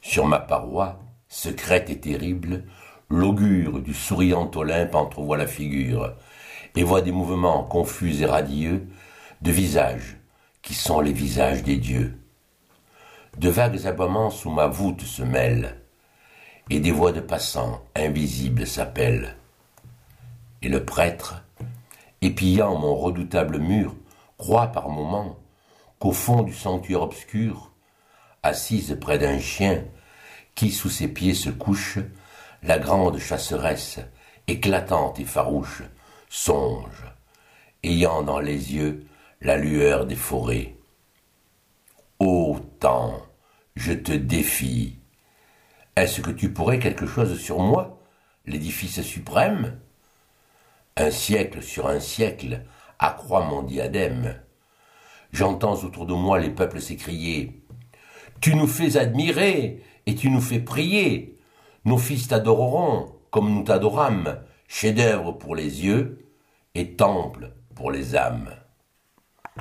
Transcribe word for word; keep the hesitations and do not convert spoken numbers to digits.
Sur ma paroi, secrète et terrible, l'augure du souriant Olympe entrevoit la figure, et voit des mouvements confus et radieux de visages qui sont les visages des dieux. De vagues aboiements sous ma voûte se mêlent, et des voix de passants invisibles s'appellent. Et le prêtre, épillant mon redoutable mur, croit par moments qu'au fond du sanctuaire obscur, assise près d'un chien qui sous ses pieds se couche, la grande chasseresse, éclatante et farouche, songe, ayant dans les yeux la lueur des forêts. Ô temps, je te défie. Est-ce que tu pourrais quelque chose sur moi, l'édifice suprême? Un siècle sur un siècle accroît mon diadème. J'entends autour de moi les peuples s'écrier. Tu nous fais admirer et tu nous fais prier. Nos fils t'adoreront comme nous t'adorâmes, chef-d'œuvre pour les yeux et temple pour les âmes.